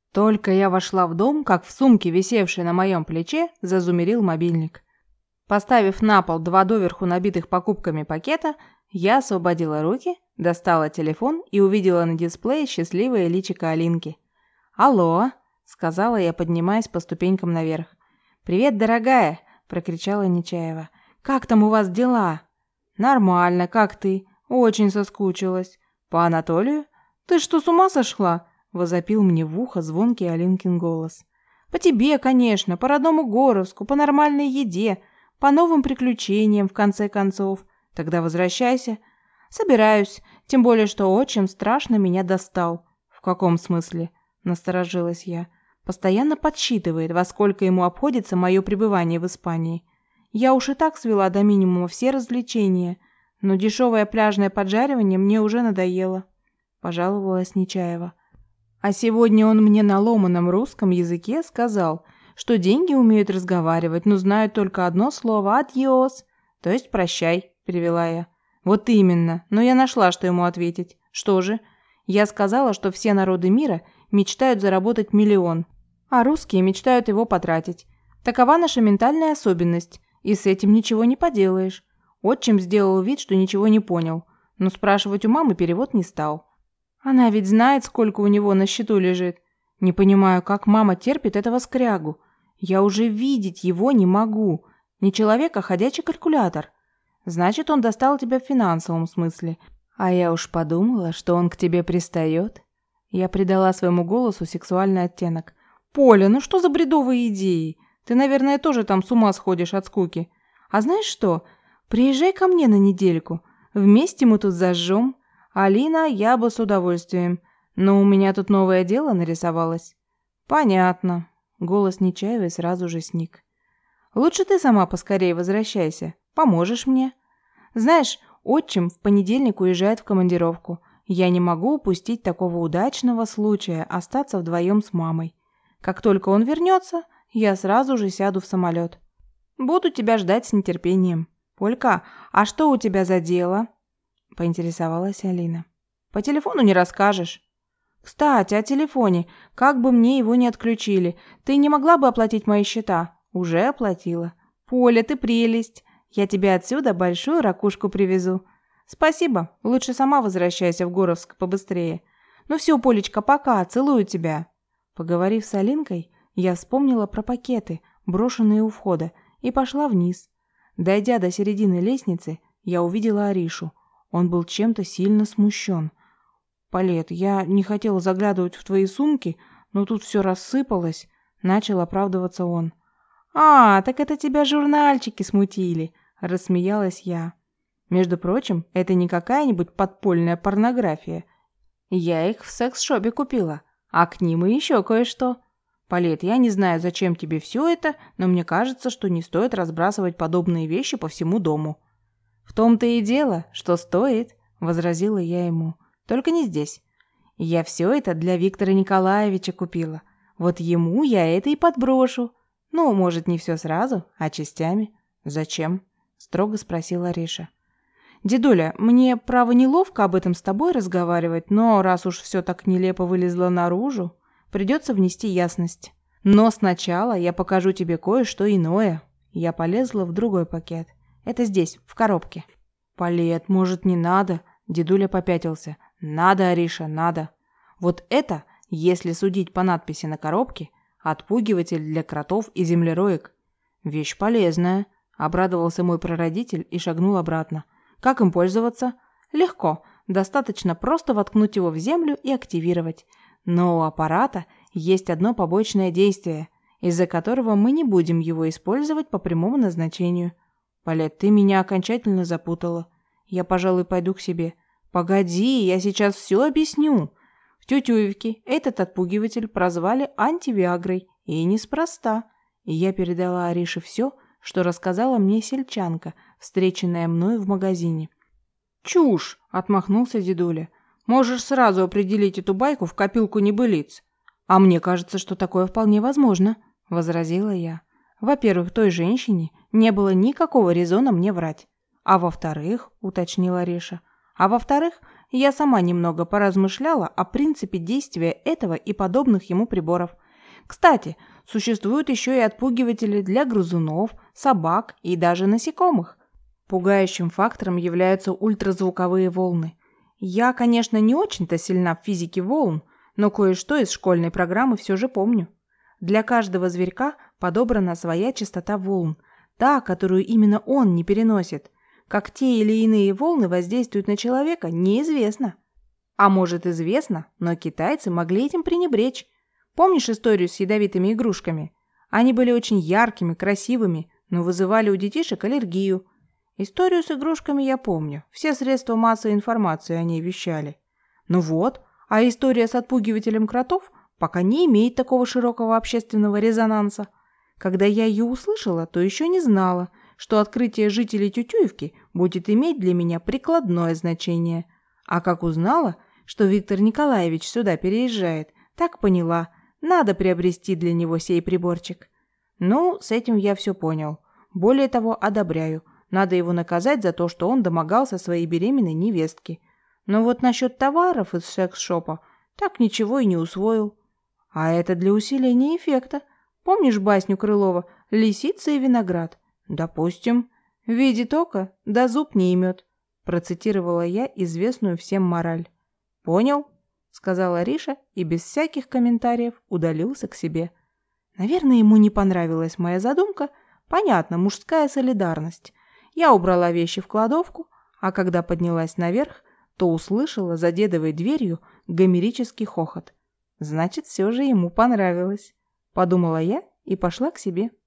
Только я вошла в дом, как в сумке, висевшей на моем плече, зазумерил мобильник. Поставив на пол 2 доверху набитых покупками пакета, я освободила руки, достала телефон и увидела на дисплее счастливое личико Алинки. «Алло», — сказала я, поднимаясь по ступенькам наверх. «Привет, дорогая», — прокричала Нечаева. «Как там у вас дела?» «Нормально, как ты? Очень соскучилась. По Анатолию? Ты что, с ума сошла?» — возопил мне в ухо звонкий Алинкин голос. «По тебе, конечно, по родному Горовску, по нормальной еде, по новым приключениям, в конце концов. Тогда возвращайся». «Собираюсь, тем более, что отчим страшно меня достал». «В каком смысле?» — насторожилась я. «Постоянно подсчитывает, во сколько ему обходится мое пребывание в Испании. Я уж и так свела до минимума все развлечения, но дешевое пляжное поджаривание мне уже надоело», — пожаловалась Нечаева. «А сегодня он мне на ломаном русском языке сказал, что деньги умеют разговаривать, но знают только одно слово «адьос», то есть «прощай», — перевела я. «Вот именно, но я нашла, что ему ответить. Что же? Я сказала, что все народы мира мечтают заработать 1 миллион, а русские мечтают его потратить. Такова наша ментальная особенность, и с этим ничего не поделаешь». Отчим сделал вид, что ничего не понял, но спрашивать у мамы перевод не стал. Она ведь знает, сколько у него на счету лежит. Не понимаю, как мама терпит этого скрягу. Я уже видеть его не могу. Не человек, а ходячий калькулятор. Значит, он достал тебя в финансовом смысле. А я уж подумала, что он к тебе пристает. Я придала своему голосу сексуальный оттенок. «Поля, ну что за бредовые идеи? Ты, наверное, тоже там с ума сходишь от скуки. А знаешь что? Приезжай ко мне на недельку. Вместе мы тут зажжем. Алина, я бы с удовольствием. Но у меня тут новое дело нарисовалось». «Понятно». Голос Нечаевой сразу же сник. «Лучше ты сама поскорее возвращайся. Поможешь мне. Знаешь, отчим в понедельник уезжает в командировку. Я не могу упустить такого удачного случая остаться вдвоем с мамой. Как только он вернется, я сразу же сяду в самолет. Буду тебя ждать с нетерпением. Полька, а что у тебя за дело?» — поинтересовалась Алина. «По телефону не расскажешь». «Кстати, о телефоне. Как бы мне его не отключили. Ты не могла бы оплатить мои счета?» «Уже оплатила». «Поля, ты прелесть. Я тебе отсюда большую ракушку привезу». «Спасибо. Лучше сама возвращайся в Горовск побыстрее». «Ну все, Полечка, пока. Целую тебя». Поговорив с Алинкой, я вспомнила про пакеты, брошенные у входа, и пошла вниз. Дойдя до середины лестницы, я увидела Аришу. Он был чем-то сильно смущен. «Палет, я не хотела заглядывать в твои сумки, но тут все рассыпалось», — начал оправдываться он. «А, так это тебя журнальчики смутили», — рассмеялась я. «Между прочим, это не какая-нибудь подпольная порнография. Я их в секс-шопе купила, а к ним и еще кое-что. Палет, я не знаю, зачем тебе все это, но мне кажется, что не стоит разбрасывать подобные вещи по всему дому». «В том-то и дело, что стоит», — возразила я ему. «Только не здесь. Я все это для Виктора Николаевича купила. Вот ему я это и подброшу. Ну, может, не все сразу, а частями». «Зачем?» — строго спросила Ариша. «Дедуля, мне, право, неловко об этом с тобой разговаривать, но раз уж все так нелепо вылезло наружу, придется внести ясность. Но сначала я покажу тебе кое-что иное». Я полезла в другой пакет. «Это здесь, в коробке». «Палет, может, не надо?» Дедуля попятился. «Надо, Ариша, надо. Вот это, если судить по надписи на коробке, отпугиватель для кротов и землероек». «Вещь полезная», — обрадовался мой прародитель и шагнул обратно. «Как им пользоваться?» «Легко. Достаточно просто воткнуть его в землю и активировать. Но у аппарата есть одно побочное действие, из-за которого мы не будем его использовать по прямому назначению». «Палет, ты меня окончательно запутала. Я, пожалуй, пойду к себе». «Погоди, я сейчас все объясню. В Тютюевке этот отпугиватель прозвали антивиагрой, и неспроста». И я передала Арише все, что рассказала мне сельчанка, встреченная мною в магазине. «Чушь!» — отмахнулся дедуля. «Можешь сразу определить эту байку в копилку небылиц». «А мне кажется, что такое вполне возможно», — возразила я. «Во-первых, той женщине не было никакого резона мне врать. А во-вторых, — уточнила Ариша, — а во-вторых, я сама немного поразмышляла о принципе действия этого и подобных ему приборов. Кстати, существуют еще и отпугиватели для грызунов, собак и даже насекомых. Пугающим фактором являются ультразвуковые волны. Я, конечно, не очень-то сильна в физике волн, но кое-что из школьной программы все же помню. Для каждого зверька подобрана своя частота волн, та, которую именно он не переносит. Как те или иные волны воздействуют на человека, неизвестно. А может, известно, но китайцы могли этим пренебречь. Помнишь историю с ядовитыми игрушками? Они были очень яркими, красивыми, но вызывали у детишек аллергию. Историю с игрушками я помню. Все средства массовой информации о ней вещали. Ну вот, а история с отпугивателем кротов пока не имеет такого широкого общественного резонанса. Когда я ее услышала, то еще не знала, что открытие жителей Тютюевки будет иметь для меня прикладное значение. А как узнала, что Виктор Николаевич сюда переезжает, так поняла, надо приобрести для него сей приборчик. Ну, с этим я все понял. Более того, одобряю. Надо его наказать за то, что он домогался своей беременной невестки. Но вот насчет товаров из секс-шопа так ничего и не усвоил. А это для усиления эффекта. Помнишь басню Крылова «Лисица и виноград»? Допустим. Видит око, да зуб не имет. Процитировала я известную всем мораль. Понял? Сказала Риша и без всяких комментариев удалился к себе. Наверное, ему не понравилась моя задумка. Понятно, мужская солидарность. Я убрала вещи в кладовку, а когда поднялась наверх, то услышала за дедовой дверью гомерический хохот. Значит, все же ему понравилось. Подумала я и пошла к себе.